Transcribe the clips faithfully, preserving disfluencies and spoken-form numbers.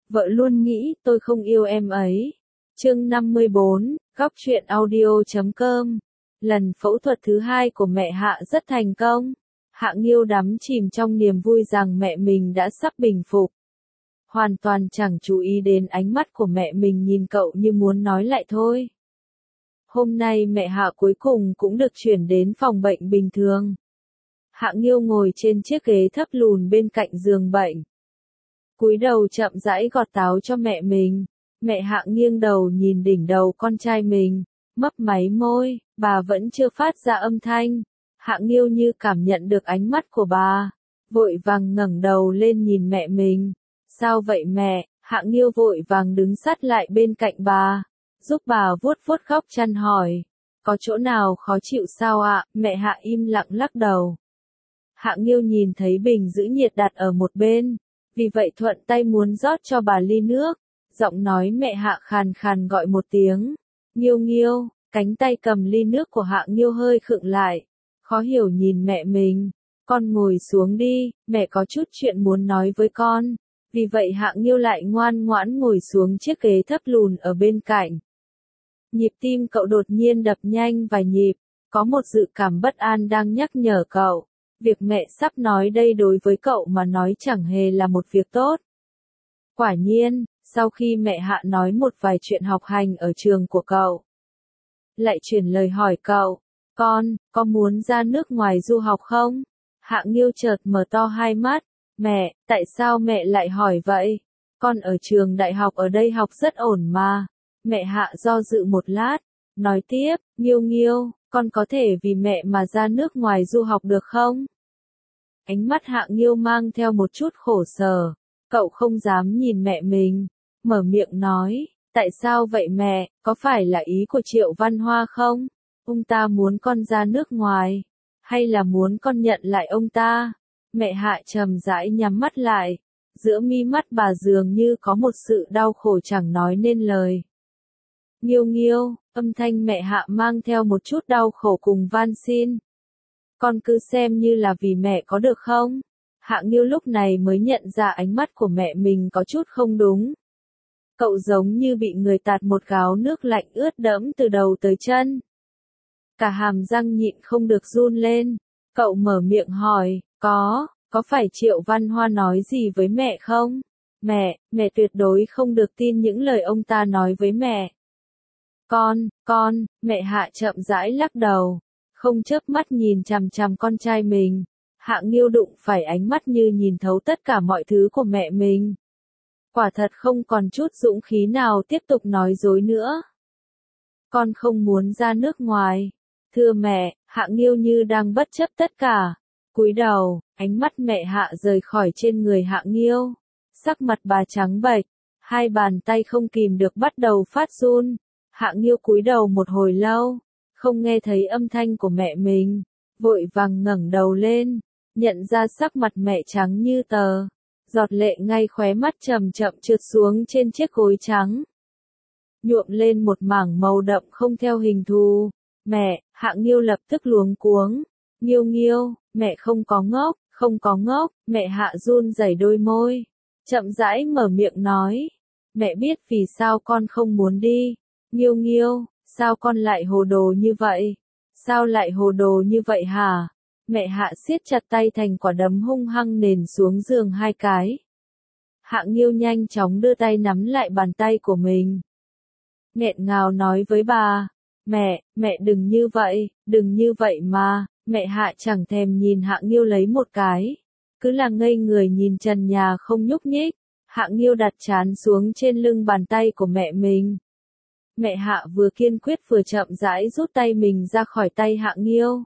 Vợ luôn nghĩ tôi không yêu em ấy. Chương năm mươi bốn, góc truyện audio chấm com. Lần phẫu thuật thứ hai của mẹ Hạ rất thành công. Hạ Nghiêu đắm chìm trong niềm vui rằng mẹ mình đã sắp bình phục. Hoàn toàn chẳng chú ý đến ánh mắt của mẹ mình nhìn cậu như muốn nói lại thôi. Hôm nay mẹ Hạ cuối cùng cũng được chuyển đến phòng bệnh bình thường. Hạ Nghiêu ngồi trên chiếc ghế thấp lùn bên cạnh giường bệnh. Cúi đầu chậm rãi gọt táo cho mẹ mình. Mẹ Hạ nghiêng đầu nhìn đỉnh đầu con trai mình, mấp máy môi, bà vẫn chưa phát ra âm thanh. Hạ Nghiêu như cảm nhận được ánh mắt của bà, vội vàng ngẩng đầu lên nhìn mẹ mình. Sao vậy mẹ? Hạ Nghiêu vội vàng đứng sát lại bên cạnh bà, giúp bà vuốt vuốt góc chăn hỏi. Có chỗ nào khó chịu sao ạ? Mẹ Hạ im lặng lắc đầu. Hạ Nghiêu nhìn thấy bình giữ nhiệt đặt ở một bên, vì vậy thuận tay muốn rót cho bà ly nước. Giọng nói mẹ Hạ khàn khàn gọi một tiếng. Nghiêu Nghiêu, cánh tay cầm ly nước của Hạ Nghiêu hơi khựng lại. Khó hiểu nhìn mẹ mình. Con ngồi xuống đi, mẹ có chút chuyện muốn nói với con. Vì vậy Hạ Nghiêu lại ngoan ngoãn ngồi xuống chiếc ghế thấp lùn ở bên cạnh. Nhịp tim cậu đột nhiên đập nhanh vài nhịp. Có một dự cảm bất an đang nhắc nhở cậu. Việc mẹ sắp nói đây đối với cậu mà nói chẳng hề là một việc tốt. Quả nhiên, sau khi mẹ Hạ nói một vài chuyện học hành ở trường của cậu, lại chuyển lời hỏi cậu, con, có muốn ra nước ngoài du học không? Hạ Nghiêu chợt mở to hai mắt, mẹ, tại sao mẹ lại hỏi vậy? Con ở trường đại học ở đây học rất ổn mà. Mẹ Hạ do dự một lát, nói tiếp, Nghiêu Nghiêu, con có thể vì mẹ mà ra nước ngoài du học được không? Ánh mắt Hạ Nghiêu mang theo một chút khổ sở, cậu không dám nhìn mẹ mình, mở miệng nói, tại sao vậy mẹ, có phải là ý của Triệu Văn Hoa không? Ông ta muốn con ra nước ngoài, hay là muốn con nhận lại ông ta? Mẹ Hạ trầm rãi nhắm mắt lại, giữa mi mắt bà dường như có một sự đau khổ chẳng nói nên lời. Nghiêu Nghiêu, âm thanh mẹ Hạ mang theo một chút đau khổ cùng van xin. Con cứ xem như là vì mẹ có được không? Hạ Nghiêu lúc này mới nhận ra ánh mắt của mẹ mình có chút không đúng. Cậu giống như bị người tạt một gáo nước lạnh ướt đẫm từ đầu tới chân. Cả hàm răng nhịn không được run lên. Cậu mở miệng hỏi, có, có phải Triệu Văn Hoa nói gì với mẹ không? Mẹ, mẹ tuyệt đối không được tin những lời ông ta nói với mẹ. Con, con, mẹ Hạ chậm rãi lắc đầu, không chớp mắt nhìn chằm chằm con trai mình. Hạ Nghiêu đụng phải ánh mắt như nhìn thấu tất cả mọi thứ của mẹ mình. Quả thật không còn chút dũng khí nào tiếp tục nói dối nữa. Con không muốn ra nước ngoài. Thưa mẹ, Hạ Nghiêu như đang bất chấp tất cả. Cúi đầu, ánh mắt mẹ Hạ rời khỏi trên người Hạ Nghiêu. Sắc mặt bà trắng bệch, hai bàn tay không kìm được bắt đầu phát run. Hạ Nghiêu cúi đầu một hồi lâu, không nghe thấy âm thanh của mẹ mình, vội vàng ngẩng đầu lên, nhận ra sắc mặt mẹ trắng như tờ, giọt lệ ngay khóe mắt chậm chậm trượt xuống trên chiếc gối trắng, nhuộm lên một mảng màu đậm không theo hình thù. Mẹ, Hạ Nghiêu lập tức luống cuống. Nghiêu Nghiêu, mẹ không có ngốc, không có ngốc. Mẹ Hạ run rẩy đôi môi, chậm rãi mở miệng nói, mẹ biết vì sao con không muốn đi. Nghiêu Nghiêu, sao con lại hồ đồ như vậy? Sao lại hồ đồ như vậy hả? Mẹ Hạ siết chặt tay thành quả đấm hung hăng nền xuống giường hai cái. Hạ Nghiêu nhanh chóng đưa tay nắm lại bàn tay của mình. Nghẹn ngào nói với bà, mẹ, mẹ đừng như vậy, đừng như vậy mà. Mẹ Hạ chẳng thèm nhìn Hạ Nghiêu lấy một cái, cứ là ngây người nhìn trần nhà không nhúc nhích. Hạ Nghiêu đặt trán xuống trên lưng bàn tay của mẹ mình. Mẹ Hạ vừa kiên quyết vừa chậm rãi rút tay mình ra khỏi tay Hạ Nghiêu.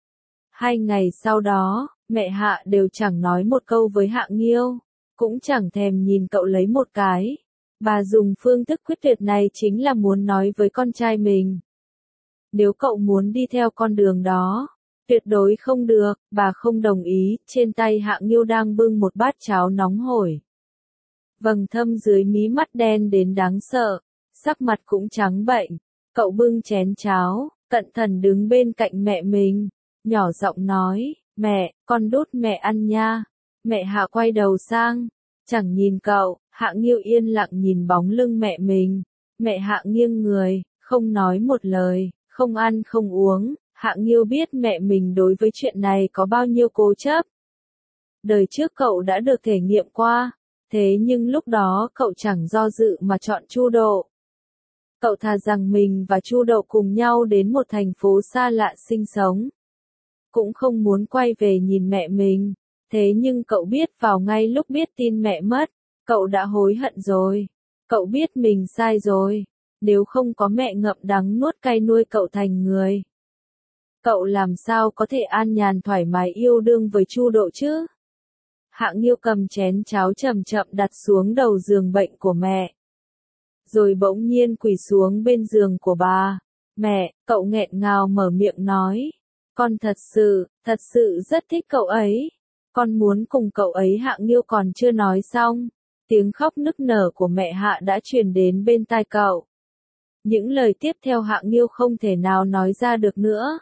Hai ngày sau đó, mẹ Hạ đều chẳng nói một câu với Hạ Nghiêu, cũng chẳng thèm nhìn cậu lấy một cái. Bà dùng phương thức quyết tuyệt này chính là muốn nói với con trai mình. Nếu cậu muốn đi theo con đường đó, tuyệt đối không được, bà không đồng ý. Trên tay Hạ Nghiêu đang bưng một bát cháo nóng hổi. Vầng thâm dưới mí mắt đen đến đáng sợ, sắc mặt cũng trắng bệnh. Cậu bưng chén cháo, cẩn thận đứng bên cạnh mẹ mình, nhỏ giọng nói, mẹ, con đút mẹ ăn nha. Mẹ Hạ quay đầu sang, chẳng nhìn cậu, Hạ Nghiêu yên lặng nhìn bóng lưng mẹ mình. Mẹ Hạ nghiêng người, không nói một lời, không ăn không uống. Hạ Nghiêu biết mẹ mình đối với chuyện này có bao nhiêu cố chấp. Đời trước cậu đã được thể nghiệm qua, thế nhưng lúc đó cậu chẳng do dự mà chọn Chu Độ. Cậu thà rằng mình và Chu Độ cùng nhau đến một thành phố xa lạ sinh sống. Cũng không muốn quay về nhìn mẹ mình, thế nhưng cậu biết vào ngay lúc biết tin mẹ mất, cậu đã hối hận rồi. Cậu biết mình sai rồi, nếu không có mẹ ngậm đắng nuốt cay nuôi cậu thành người. Cậu làm sao có thể an nhàn thoải mái yêu đương với Chu Độ chứ? Hạ Nghiêu cầm chén cháo chậm chậm đặt xuống đầu giường bệnh của mẹ. Rồi bỗng nhiên quỳ xuống bên giường của bà. Mẹ, cậu nghẹn ngào mở miệng nói. Con thật sự, thật sự rất thích cậu ấy. Con muốn cùng cậu ấy. Hạ Nghiêu còn chưa nói xong. Tiếng khóc nức nở của mẹ Hạ đã truyền đến bên tai cậu. Những lời tiếp theo Hạ Nghiêu không thể nào nói ra được nữa.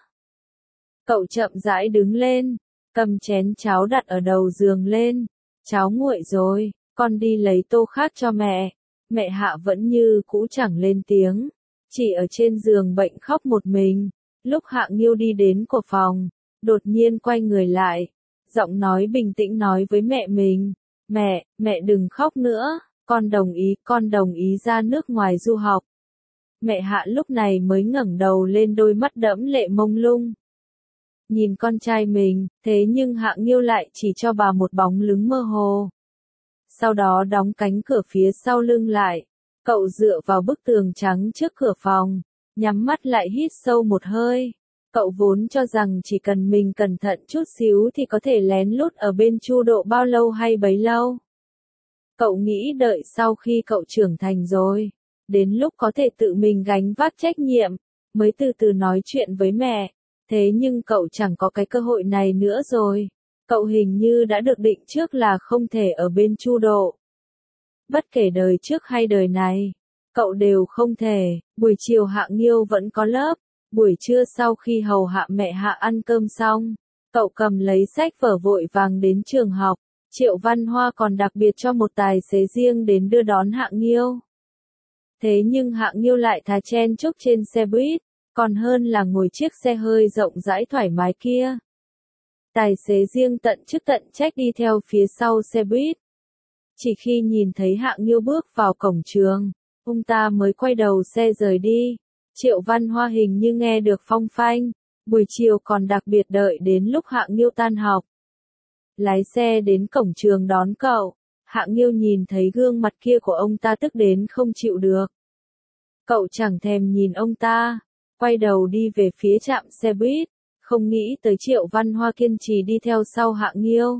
Cậu chậm rãi đứng lên, cầm chén cháo đặt ở đầu giường lên. Cháo nguội rồi, con đi lấy tô khác cho mẹ. Mẹ Hạ vẫn như cũ chẳng lên tiếng, chỉ ở trên giường bệnh khóc một mình. Lúc Hạ Nghiêu đi đến của phòng, đột nhiên quay người lại, giọng nói bình tĩnh nói với mẹ mình. Mẹ, mẹ đừng khóc nữa, con đồng ý, con đồng ý ra nước ngoài du học. Mẹ Hạ lúc này mới ngẩng đầu lên, đôi mắt đẫm lệ mông lung. Nhìn con trai mình, thế nhưng Hạ Nghiêu lại chỉ cho bà một bóng lưng mơ hồ. Sau đó đóng cánh cửa phía sau lưng lại, cậu dựa vào bức tường trắng trước cửa phòng, nhắm mắt lại hít sâu một hơi. Cậu vốn cho rằng chỉ cần mình cẩn thận chút xíu thì có thể lén lút ở bên Chu Độ bao lâu hay bấy lâu. Cậu nghĩ đợi sau khi cậu trưởng thành rồi, đến lúc có thể tự mình gánh vác trách nhiệm, mới từ từ nói chuyện với mẹ. Thế nhưng cậu chẳng có cái cơ hội này nữa rồi. Cậu hình như đã được định trước là không thể ở bên Chu Độ. Bất kể đời trước hay đời này, cậu đều không thể. Buổi chiều Hạ Nghiêu vẫn có lớp. Buổi trưa sau khi hầu hạ mẹ Hạ ăn cơm xong, cậu cầm lấy sách vở vội vàng đến trường học. Triệu Văn Hoa còn đặc biệt cho một tài xế riêng đến đưa đón Hạ Nghiêu. Thế nhưng Hạ Nghiêu lại thà chen chúc trên xe buýt, còn hơn là ngồi chiếc xe hơi rộng rãi thoải mái kia. Tài xế riêng tận chức tận trách đi theo phía sau xe buýt. Chỉ khi nhìn thấy Hạ Nghiêu bước vào cổng trường, ông ta mới quay đầu xe rời đi. Triệu Văn Hoa hình như nghe được phong phanh, buổi chiều còn đặc biệt đợi đến lúc Hạ Nghiêu tan học. Lái xe đến cổng trường đón cậu, Hạ Nghiêu nhìn thấy gương mặt kia của ông ta tức đến không chịu được. Cậu chẳng thèm nhìn ông ta, quay đầu đi về phía trạm xe buýt, không nghĩ tới Triệu Văn Hoa kiên trì đi theo sau Hạ Nghiêu.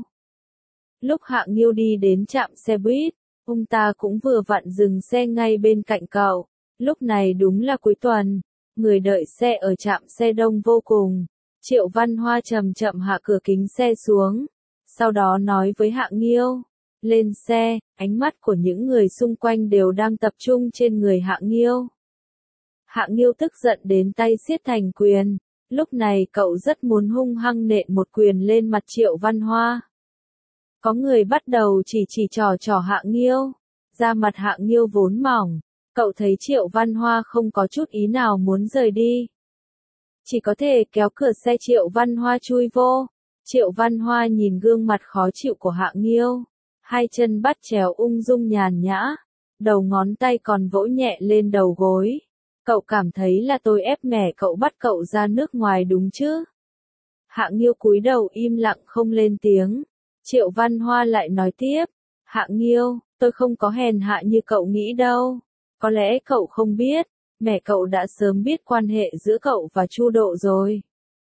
Lúc Hạ Nghiêu đi đến trạm xe buýt, ông ta cũng vừa vặn dừng xe ngay bên cạnh cậu. Lúc này đúng là cuối tuần, người đợi xe ở trạm xe đông vô cùng. Triệu Văn Hoa chậm chậm hạ cửa kính xe xuống, sau đó nói với Hạ Nghiêu, lên xe. Ánh mắt của những người xung quanh đều đang tập trung trên người Hạ Nghiêu. Hạ Nghiêu tức giận đến tay siết thành quyền, lúc này cậu rất muốn hung hăng nện một quyền lên mặt Triệu Văn Hoa. Có người bắt đầu chỉ chỉ trò trò Hạ Nghiêu, da mặt Hạ Nghiêu vốn mỏng, cậu thấy Triệu Văn Hoa không có chút ý nào muốn rời đi. Chỉ có thể kéo cửa xe Triệu Văn Hoa chui vô. Triệu Văn Hoa nhìn gương mặt khó chịu của Hạ Nghiêu, hai chân bắt chéo ung dung nhàn nhã, đầu ngón tay còn vỗ nhẹ lên đầu gối. Cậu cảm thấy là tôi ép mẹ cậu bắt cậu ra nước ngoài đúng chứ? Hạ Nghiêu cúi đầu im lặng không lên tiếng. Triệu Văn Hoa lại nói tiếp, Hạ Nghiêu, tôi không có hèn hạ như cậu nghĩ đâu. Có lẽ cậu không biết, mẹ cậu đã sớm biết quan hệ giữa cậu và Chu Độ rồi.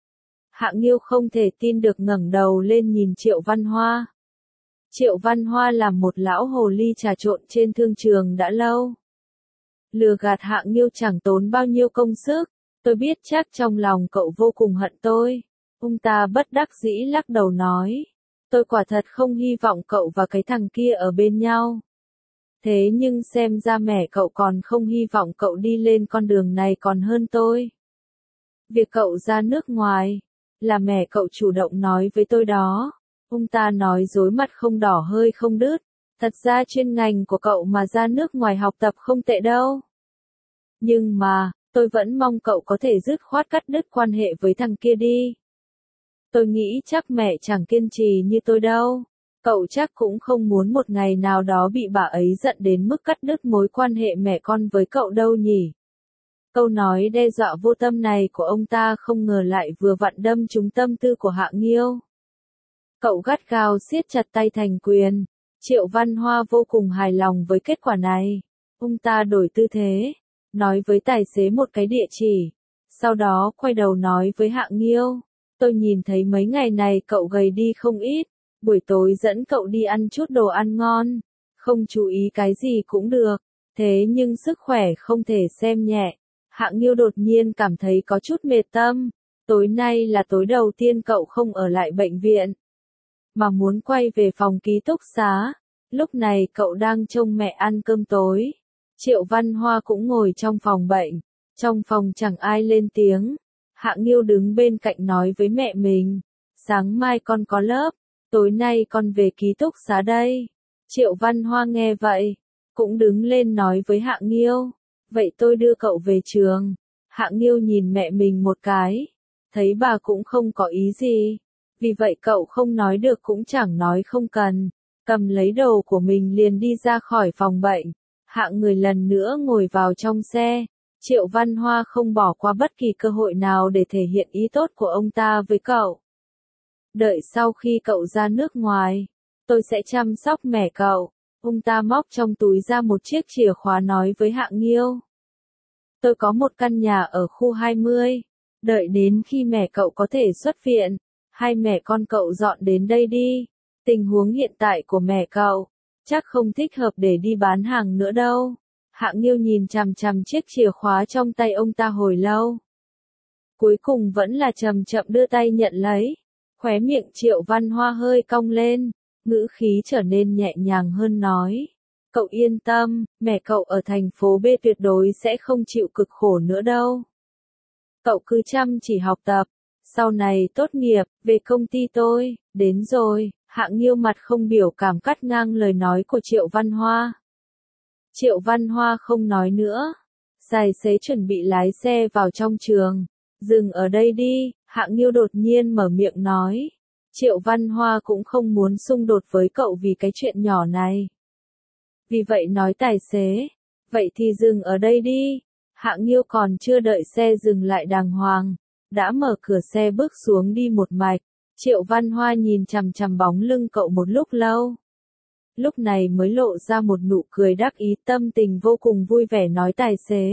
Hạ Nghiêu không thể tin được ngẩng đầu lên nhìn Triệu Văn Hoa. Triệu Văn Hoa là một lão hồ ly trà trộn trên thương trường đã lâu. Lừa gạt Hạ Nghiêu chẳng tốn bao nhiêu công sức, tôi biết chắc trong lòng cậu vô cùng hận tôi. Ông ta bất đắc dĩ lắc đầu nói, tôi quả thật không hy vọng cậu và cái thằng kia ở bên nhau. Thế nhưng xem ra mẹ cậu còn không hy vọng cậu đi lên con đường này còn hơn tôi. Việc cậu ra nước ngoài, là mẹ cậu chủ động nói với tôi đó. Ông ta nói dối mặt không đỏ hơi không đứt, Thật ra chuyên ngành của cậu mà ra nước ngoài học tập không tệ đâu. Nhưng mà, tôi vẫn mong cậu có thể dứt khoát cắt đứt quan hệ với thằng kia đi. Tôi nghĩ chắc mẹ chẳng kiên trì như tôi đâu. Cậu chắc cũng không muốn một ngày nào đó bị bà ấy giận đến mức cắt đứt mối quan hệ mẹ con với cậu đâu nhỉ. Câu nói đe dọa vô tâm này của ông ta không ngờ lại vừa vặn đâm trúng tâm tư của Hạ Nghiêu. Cậu gắt gao siết chặt tay thành quyền. Triệu Văn Hoa vô cùng hài lòng với kết quả này. Ông ta đổi tư thế, nói với tài xế một cái địa chỉ. Sau đó quay đầu nói với Hạ Nghiêu. Tôi nhìn thấy mấy ngày này cậu gầy đi không ít. Buổi tối dẫn cậu đi ăn chút đồ ăn ngon. Không chú ý cái gì cũng được. Thế nhưng sức khỏe không thể xem nhẹ. Hạ Nghiêu đột nhiên cảm thấy có chút mệt tâm. Tối nay là tối đầu tiên cậu không ở lại bệnh viện, mà muốn quay về phòng ký túc xá. Lúc này cậu đang trông mẹ ăn cơm tối. Triệu Văn Hoa cũng ngồi trong phòng bệnh. Trong phòng chẳng ai lên tiếng. Hạ Nghiêu đứng bên cạnh nói với mẹ mình. Sáng mai con có lớp. Tối nay con về ký túc xá đây. Triệu Văn Hoa nghe vậy, cũng đứng lên nói với Hạ Nghiêu. Vậy tôi đưa cậu về trường. Hạ Nghiêu nhìn mẹ mình một cái. Thấy bà cũng không có ý gì. Vì vậy cậu không nói được cũng chẳng nói không cần. Cầm lấy đồ của mình liền đi ra khỏi phòng bệnh. Hạ người lần nữa ngồi vào trong xe. Triệu Văn Hoa không bỏ qua bất kỳ cơ hội nào để thể hiện ý tốt của ông ta với cậu. Đợi sau khi cậu ra nước ngoài, tôi sẽ chăm sóc mẹ cậu. Ông ta móc trong túi ra một chiếc chìa khóa nói với Hạ Nghiêu. Tôi có một căn nhà ở khu hai mươi. Đợi đến khi mẹ cậu có thể xuất viện, hai mẹ con cậu dọn đến đây đi. Tình huống hiện tại của mẹ cậu, chắc không thích hợp để đi bán hàng nữa đâu. Hạ Nghiêu nhìn chằm chằm chiếc chìa khóa trong tay ông ta hồi lâu. Cuối cùng vẫn là chậm chậm đưa tay nhận lấy. Khóe miệng Triệu Văn Hoa hơi cong lên, ngữ khí trở nên nhẹ nhàng hơn nói. Cậu yên tâm, mẹ cậu ở thành phố B tuyệt đối sẽ không chịu cực khổ nữa đâu. Cậu cứ chăm chỉ học tập, sau này tốt nghiệp, về công ty tôi, đến rồi. Hạ Nghiêu mặt không biểu cảm cắt ngang lời nói của Triệu Văn Hoa. Triệu Văn Hoa không nói nữa. Tài xế chuẩn bị lái xe vào trong trường. Dừng ở đây đi, Hạ Nghiêu đột nhiên mở miệng nói. Triệu Văn Hoa cũng không muốn xung đột với cậu vì cái chuyện nhỏ này. Vì vậy nói tài xế, vậy thì dừng ở đây đi. Hạ Nghiêu còn chưa đợi xe dừng lại đàng hoàng, đã mở cửa xe bước xuống đi một mạch. Triệu Văn Hoa nhìn chằm chằm bóng lưng cậu một lúc lâu. Lúc này mới lộ ra một nụ cười đắc ý, tâm tình vô cùng vui vẻ nói tài xế.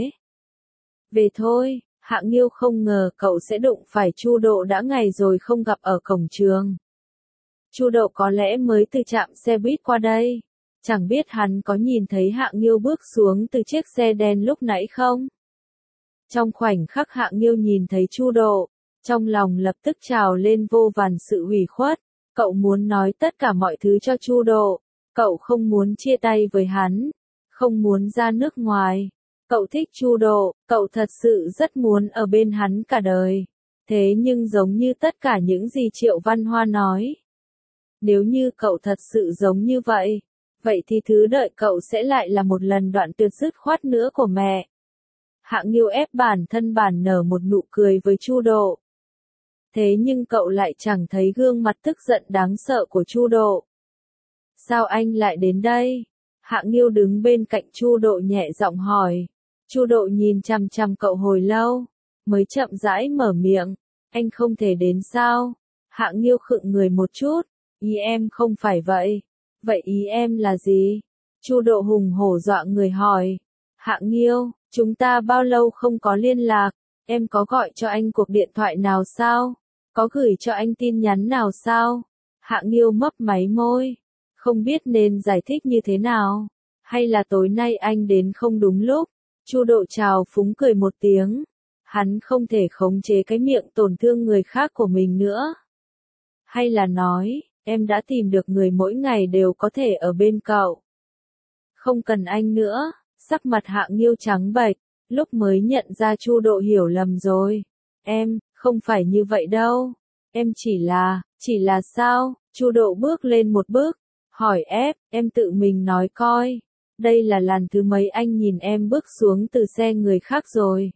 Về thôi. Hạ Nghiêu không ngờ cậu sẽ đụng phải Chu Độ đã ngày rồi không gặp ở cổng trường. Chu Độ có lẽ mới từ trạm xe buýt qua đây. Chẳng biết hắn có nhìn thấy Hạ Nghiêu bước xuống từ chiếc xe đen lúc nãy không? Trong khoảnh khắc Hạ Nghiêu nhìn thấy Chu Độ, trong lòng lập tức trào lên vô vàn sự ủy khuất. Cậu muốn nói tất cả mọi thứ cho Chu Độ. Cậu không muốn chia tay với hắn. Không muốn ra nước ngoài. Cậu thích Chu Độ, cậu thật sự rất muốn ở bên hắn cả đời. Thế nhưng giống như tất cả những gì Triệu Văn Hoa nói. Nếu như cậu thật sự giống như vậy, vậy thì thứ đợi cậu sẽ lại là một lần đoạn tuyệt dứt khoát nữa của mẹ. Hạ Nghiêu ép bản thân bản nở một nụ cười với Chu Độ. Thế nhưng cậu lại chẳng thấy gương mặt tức giận đáng sợ của Chu Độ. Sao anh lại đến đây? Hạ Nghiêu đứng bên cạnh Chu Độ nhẹ giọng hỏi. Chu Độ nhìn chằm chằm cậu hồi lâu, mới chậm rãi mở miệng. Anh không thể đến sao? Hạ Nghiêu khựng người một chút. Ý em không phải vậy. Vậy ý em là gì? Chu Độ hùng hổ dọa người hỏi. Hạ Nghiêu, chúng ta bao lâu không có liên lạc? Em có gọi cho anh cuộc điện thoại nào sao? Có gửi cho anh tin nhắn nào sao? Hạ Nghiêu mấp máy môi. Không biết nên giải thích như thế nào. Hay là tối nay anh đến không đúng lúc? Chu Độ trào phúng cười một tiếng. Hắn không thể khống chế cái miệng tổn thương người khác của mình nữa. Hay là nói, em đã tìm được người mỗi ngày đều có thể ở bên cậu. Không cần anh nữa. Sắc mặt Hạ Nghiêu trắng bệch, lúc mới nhận ra Chu Độ hiểu lầm rồi. Em, không phải như vậy đâu. Em chỉ là, chỉ là sao? Chu Độ bước lên một bước, Hỏi ép, em tự mình nói coi. Đây là lần thứ mấy anh nhìn em bước xuống từ xe người khác rồi.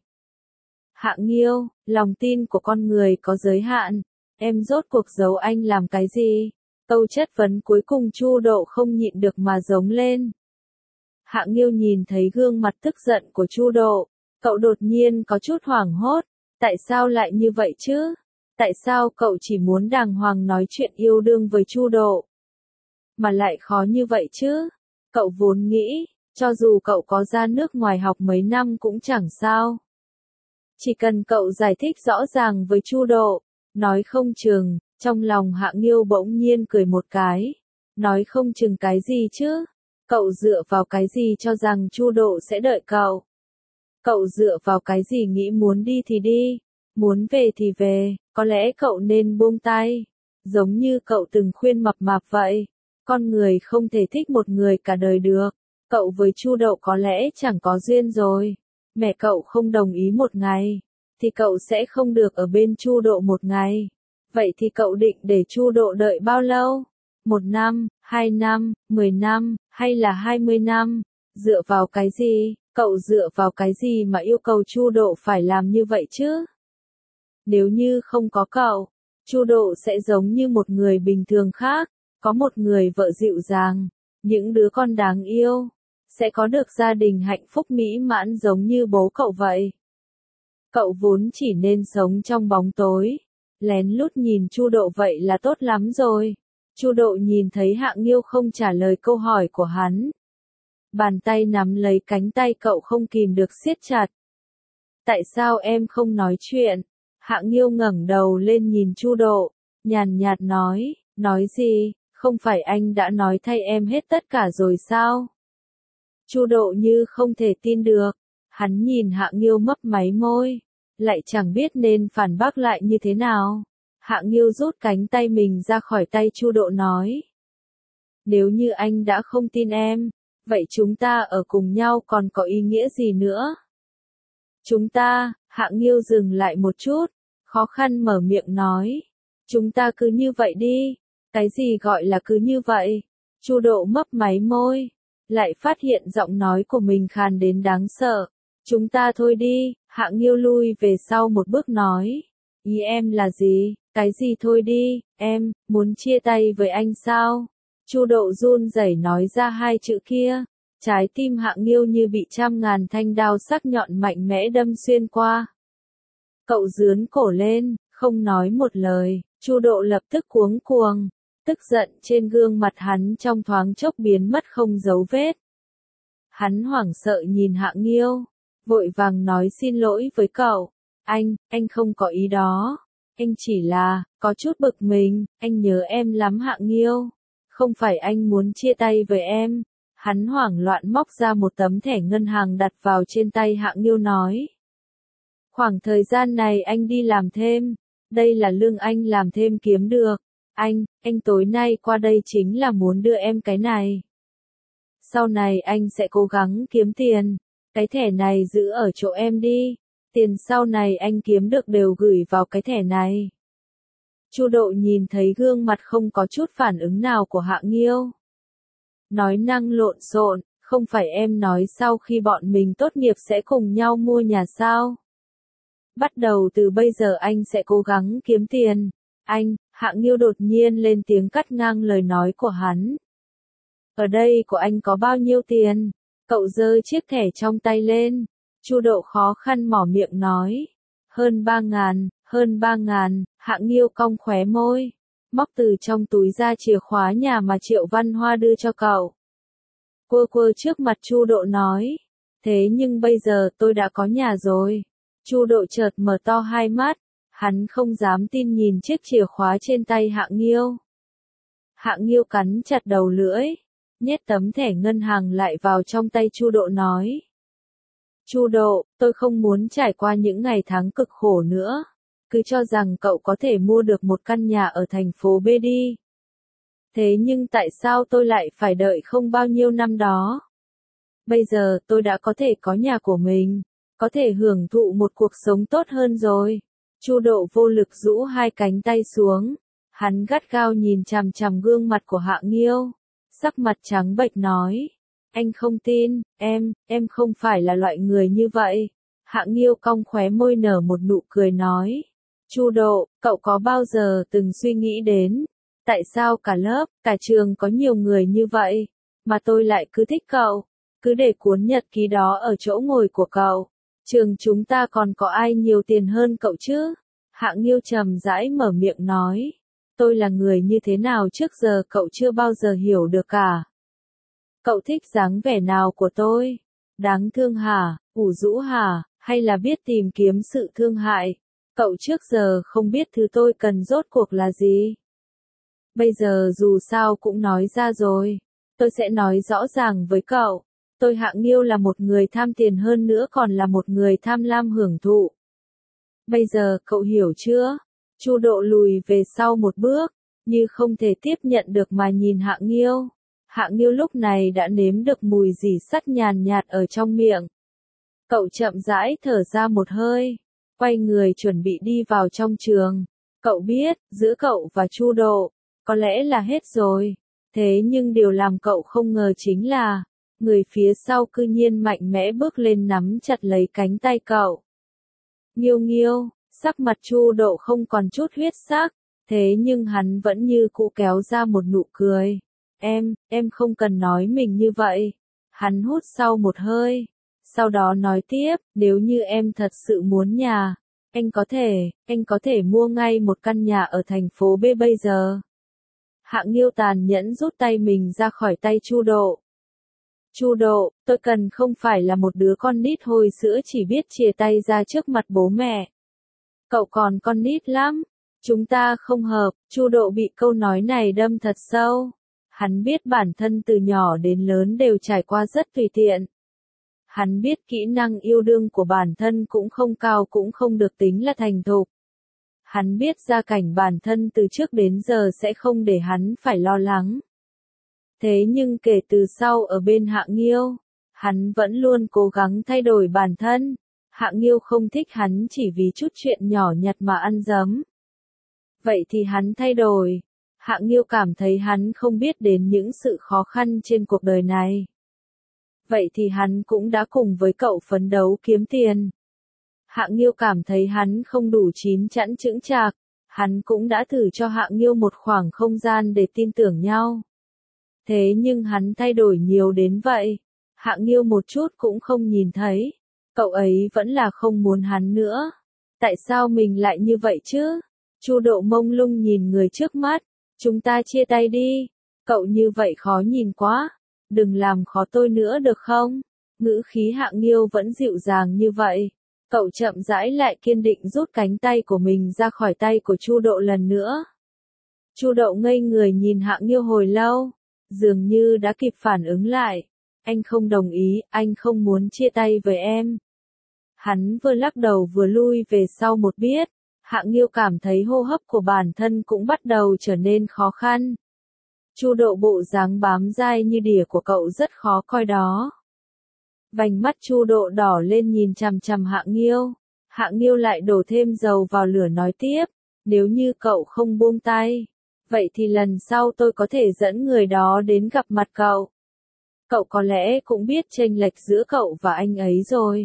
Hạ Nghiêu, lòng tin của con người có giới hạn. Em rốt cuộc giấu anh làm cái gì? Câu chất vấn cuối cùng Chu Độ không nhịn được mà giống lên. Hạ Nghiêu nhìn thấy gương mặt tức giận của Chu Độ, cậu đột nhiên có chút hoảng hốt. Tại sao lại như vậy chứ? Tại sao cậu chỉ muốn đàng hoàng nói chuyện yêu đương với Chu Độ, mà lại khó như vậy chứ? Cậu vốn nghĩ, cho dù cậu có ra nước ngoài học mấy năm cũng chẳng sao. Chỉ cần cậu giải thích rõ ràng với Chu Độ, nói không chừng, trong lòng Hạ Nghiêu bỗng nhiên cười một cái. Nói không chừng cái gì chứ? Cậu dựa vào cái gì cho rằng Chu Độ sẽ đợi cậu? Cậu dựa vào cái gì nghĩ muốn đi thì đi, muốn về thì về, có lẽ cậu nên buông tay. Giống như cậu từng khuyên Mập Mạp vậy, con người không thể thích một người cả đời được. Cậu với Chu Độ có lẽ chẳng có duyên rồi. Mẹ cậu không đồng ý một ngày, thì cậu sẽ không được ở bên Chu Độ một ngày. Vậy thì cậu định để Chu Độ đợi bao lâu? Một năm, hai năm, mười năm, hay là hai mươi năm? Dựa vào cái gì? Cậu dựa vào cái gì mà yêu cầu Chu Độ phải làm như vậy chứ? Nếu như không có cậu, Chu Độ sẽ giống như một người bình thường khác, có một người vợ dịu dàng, những đứa con đáng yêu, sẽ có được gia đình hạnh phúc mỹ mãn giống như bố cậu vậy. Cậu vốn chỉ nên sống trong bóng tối, lén lút nhìn Chu Độ vậy là tốt lắm rồi. Chu Độ nhìn thấy Hạ Nghiêu không trả lời câu hỏi của hắn. Bàn tay nắm lấy cánh tay cậu không kìm được siết chặt. Tại sao em không nói chuyện? Hạ Nghiêu ngẩng đầu lên nhìn Chu Độ, nhàn nhạt nói, nói gì, không phải anh đã nói thay em hết tất cả rồi sao? Chu Độ như không thể tin được, hắn nhìn Hạ Nghiêu mấp máy môi, lại chẳng biết nên phản bác lại như thế nào. Hạ Nghiêu rút cánh tay mình ra khỏi tay Chu Độ nói. Nếu như anh đã không tin em, vậy chúng ta ở cùng nhau còn có ý nghĩa gì nữa? Chúng ta, Hạ Nghiêu dừng lại một chút, khó khăn mở miệng nói. Chúng ta cứ như vậy đi. Cái gì gọi là cứ như vậy? Chu Độ mấp máy môi, lại phát hiện giọng nói của mình khàn đến đáng sợ. Chúng ta thôi đi. Hạ Nghiêu lui về sau một bước nói. Ý em là gì? Cái gì thôi đi, em, muốn chia tay với anh sao? Chu Độ run rẩy nói ra hai chữ kia. Trái tim Hạ Nghiêu như bị trăm ngàn thanh đao sắc nhọn mạnh mẽ đâm xuyên qua. Cậu giướn cổ lên, không nói một lời. Chu Độ lập tức cuống cuồng, tức giận trên gương mặt hắn trong thoáng chốc biến mất không dấu vết. Hắn hoảng sợ nhìn Hạ Nghiêu, vội vàng nói xin lỗi với cậu. Anh, anh không có ý đó. Anh chỉ là, có chút bực mình, anh nhớ em lắm Hạ Nghiêu. Không phải anh muốn chia tay với em. Hắn hoảng loạn móc ra một tấm thẻ ngân hàng đặt vào trên tay Hạ Nghiêu nói. Khoảng thời gian này anh đi làm thêm. Đây là lương anh làm thêm kiếm được. Anh, anh tối nay qua đây chính là muốn đưa em cái này. Sau này anh sẽ cố gắng kiếm tiền. Cái thẻ này giữ ở chỗ em đi. Tiền sau này anh kiếm được đều gửi vào cái thẻ này. Chu Độ nhìn thấy gương mặt không có chút phản ứng nào của Hạ Nghiêu. Nói năng lộn xộn, không phải em nói sau khi bọn mình tốt nghiệp sẽ cùng nhau mua nhà sao? Bắt đầu từ bây giờ anh sẽ cố gắng kiếm tiền. Anh, Hạ Nghiêu đột nhiên lên tiếng cắt ngang lời nói của hắn. Ở đây của anh có bao nhiêu tiền? Cậu giơ chiếc thẻ trong tay lên. Chu Độ khó khăn mỏ miệng nói. Hơn ba ngàn, hơn ba ngàn, Hạ Nghiêu cong khóe môi. Móc từ trong túi ra chìa khóa nhà mà Triệu Văn Hoa đưa cho cậu. Quơ quơ trước mặt Chu Độ nói. Thế nhưng bây giờ tôi đã có nhà rồi. Chu Độ chợt mở to hai mắt. Hắn không dám tin nhìn chiếc chìa khóa trên tay Hạ Nghiêu. Hạ Nghiêu cắn chặt đầu lưỡi, nhét tấm thẻ ngân hàng lại vào trong tay Chu Độ nói. Chu Độ, tôi không muốn trải qua những ngày tháng cực khổ nữa. Cứ cho rằng cậu có thể mua được một căn nhà ở thành phố B đi. Thế nhưng tại sao tôi lại phải đợi không bao nhiêu năm đó? Bây giờ tôi đã có thể có nhà của mình, có thể hưởng thụ một cuộc sống tốt hơn rồi. Chu Độ vô lực rũ hai cánh tay xuống. Hắn gắt gao nhìn chằm chằm gương mặt của Hạ Nghiêu. sắc mặt trắng bệch nói. Anh không tin, em, em không phải là loại người như vậy. Hạ Nghiêu cong khóe môi nở một nụ cười nói. Chu Độ, cậu có bao giờ từng suy nghĩ đến, tại sao cả lớp, cả trường có nhiều người như vậy, mà tôi lại cứ thích cậu, cứ để cuốn nhật ký đó ở chỗ ngồi của cậu. Trường chúng ta còn có ai nhiều tiền hơn cậu chứ? Hạ Nghiêu trầm rãi mở miệng nói. Tôi là người như thế nào trước giờ cậu chưa bao giờ hiểu được cả. Cậu thích dáng vẻ nào của tôi? Đáng thương hả, ủ rũ hả, hay là biết tìm kiếm sự thương hại? Cậu trước giờ không biết thứ tôi cần rốt cuộc là gì. Bây giờ dù sao cũng nói ra rồi. Tôi sẽ nói rõ ràng với cậu. Tôi Hạ Nghiêu là một người tham tiền hơn nữa còn là một người tham lam hưởng thụ. Bây giờ cậu hiểu chưa? Chu Độ lùi về sau một bước, như không thể tiếp nhận được mà nhìn Hạ Nghiêu. Hạ Nghiêu lúc này đã nếm được mùi rỉ sắt nhàn nhạt ở trong miệng. Cậu chậm rãi thở ra một hơi, quay người chuẩn bị đi vào trong trường. Cậu biết, giữa cậu và Chu Độ, có lẽ là hết rồi. Thế nhưng điều làm cậu không ngờ chính là, người phía sau cư nhiên mạnh mẽ bước lên nắm chặt lấy cánh tay cậu. Nghiêu Nghiêu, sắc mặt Chu Độ không còn chút huyết sắc, thế nhưng hắn vẫn như cũ kéo ra một nụ cười. Em, em không cần nói mình như vậy. Hắn hút sau một hơi, sau đó nói tiếp, nếu như em thật sự muốn nhà, anh có thể, anh có thể mua ngay một căn nhà ở thành phố B bây giờ. Hạ Nghiêu tàn nhẫn rút tay mình ra khỏi tay Chu Độ. Chu Độ, tôi cần không phải là một đứa con nít hồi sữa chỉ biết chìa tay ra trước mặt bố mẹ. Cậu còn con nít lắm, chúng ta không hợp. Chu Độ bị câu nói này đâm thật sâu. Hắn biết bản thân từ nhỏ đến lớn đều trải qua rất tùy tiện. Hắn biết kỹ năng yêu đương của bản thân cũng không cao cũng không được tính là thành thục. Hắn biết gia cảnh bản thân từ trước đến giờ sẽ không để hắn phải lo lắng. Thế nhưng kể từ sau ở bên Hạ Nghiêu, hắn vẫn luôn cố gắng thay đổi bản thân. Hạ Nghiêu không thích hắn chỉ vì chút chuyện nhỏ nhặt mà ăn dấm. Vậy thì hắn thay đổi. Hạ Nghiêu cảm thấy hắn không biết đến những sự khó khăn trên cuộc đời này. Vậy thì hắn cũng đã cùng với cậu phấn đấu kiếm tiền. Hạ Nghiêu cảm thấy hắn không đủ chín chắn chững chạc, hắn cũng đã thử cho Hạ Nghiêu một khoảng không gian để tin tưởng nhau. Thế nhưng hắn thay đổi nhiều đến vậy, Hạ Nghiêu một chút cũng không nhìn thấy, cậu ấy vẫn là không muốn hắn nữa. Tại sao mình lại như vậy chứ? Chu Độ mông lung nhìn người trước mắt, chúng ta chia tay đi, cậu như vậy khó nhìn quá, đừng làm khó tôi nữa được không? Ngữ khí Hạ Nghiêu vẫn dịu dàng như vậy. Cậu chậm rãi lại kiên định rút cánh tay của mình ra khỏi tay của Chu Độ lần nữa. Chu Độ ngây người nhìn Hạ Nghiêu hồi lâu, dường như đã kịp phản ứng lại. Anh không đồng ý, anh không muốn chia tay với em. Hắn vừa lắc đầu vừa lui về sau một bước. Hạ Nghiêu cảm thấy hô hấp của bản thân cũng bắt đầu trở nên khó khăn. Chu Độ bộ dáng bám dai như đỉa của cậu rất khó coi đó. Vành mắt Chu Độ đỏ lên nhìn chằm chằm Hạ Nghiêu. Hạ Nghiêu lại đổ thêm dầu vào lửa nói tiếp, nếu như cậu không buông tay, vậy thì lần sau tôi có thể dẫn người đó đến gặp mặt cậu. Cậu có lẽ cũng biết chênh lệch giữa cậu và anh ấy rồi.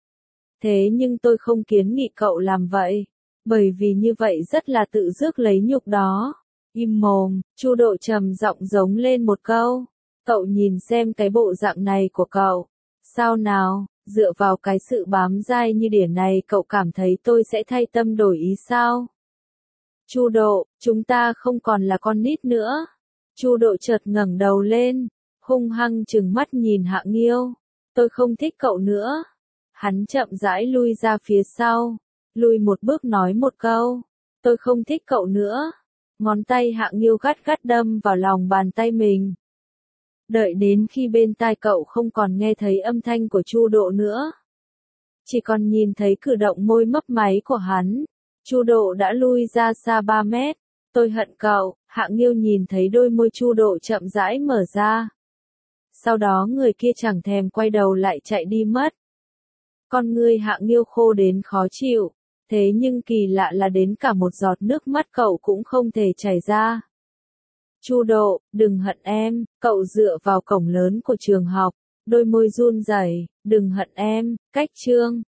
Thế nhưng tôi không kiến nghị cậu làm vậy, bởi vì như vậy rất là tự rước lấy nhục đó. Im mồm, Chu Độ trầm giọng giống lên một câu. Cậu nhìn xem cái bộ dạng này của cậu. Sao nào, dựa vào cái sự bám dai như đỉa này cậu cảm thấy tôi sẽ thay tâm đổi ý sao? Chu Độ, chúng ta không còn là con nít nữa. Chu Độ chợt ngẩng đầu lên, hung hăng trừng mắt nhìn Hạ Nghiêu. Tôi không thích cậu nữa. Hắn chậm rãi lui ra phía sau, lui một bước nói một câu. Tôi không thích cậu nữa. Ngón tay Hạ Nghiêu gắt gắt đâm vào lòng bàn tay mình. Đợi đến khi bên tai cậu không còn nghe thấy âm thanh của Chu Độ nữa, chỉ còn nhìn thấy cử động môi mấp máy của hắn, Chu Độ đã lui ra xa ba mét. Tôi hận cậu. Hạ Nghiêu nhìn thấy đôi môi Chu Độ chậm rãi mở ra. Sau đó người kia chẳng thèm quay đầu lại chạy đi mất. Con ngươi Hạ Nghiêu khô đến khó chịu, thế nhưng kỳ lạ là đến cả một giọt nước mắt cậu cũng không thể chảy ra. Chu Độ, đừng hận em, cậu dựa vào cổng lớn của trường học, đôi môi run rẩy, đừng hận em, cách chương.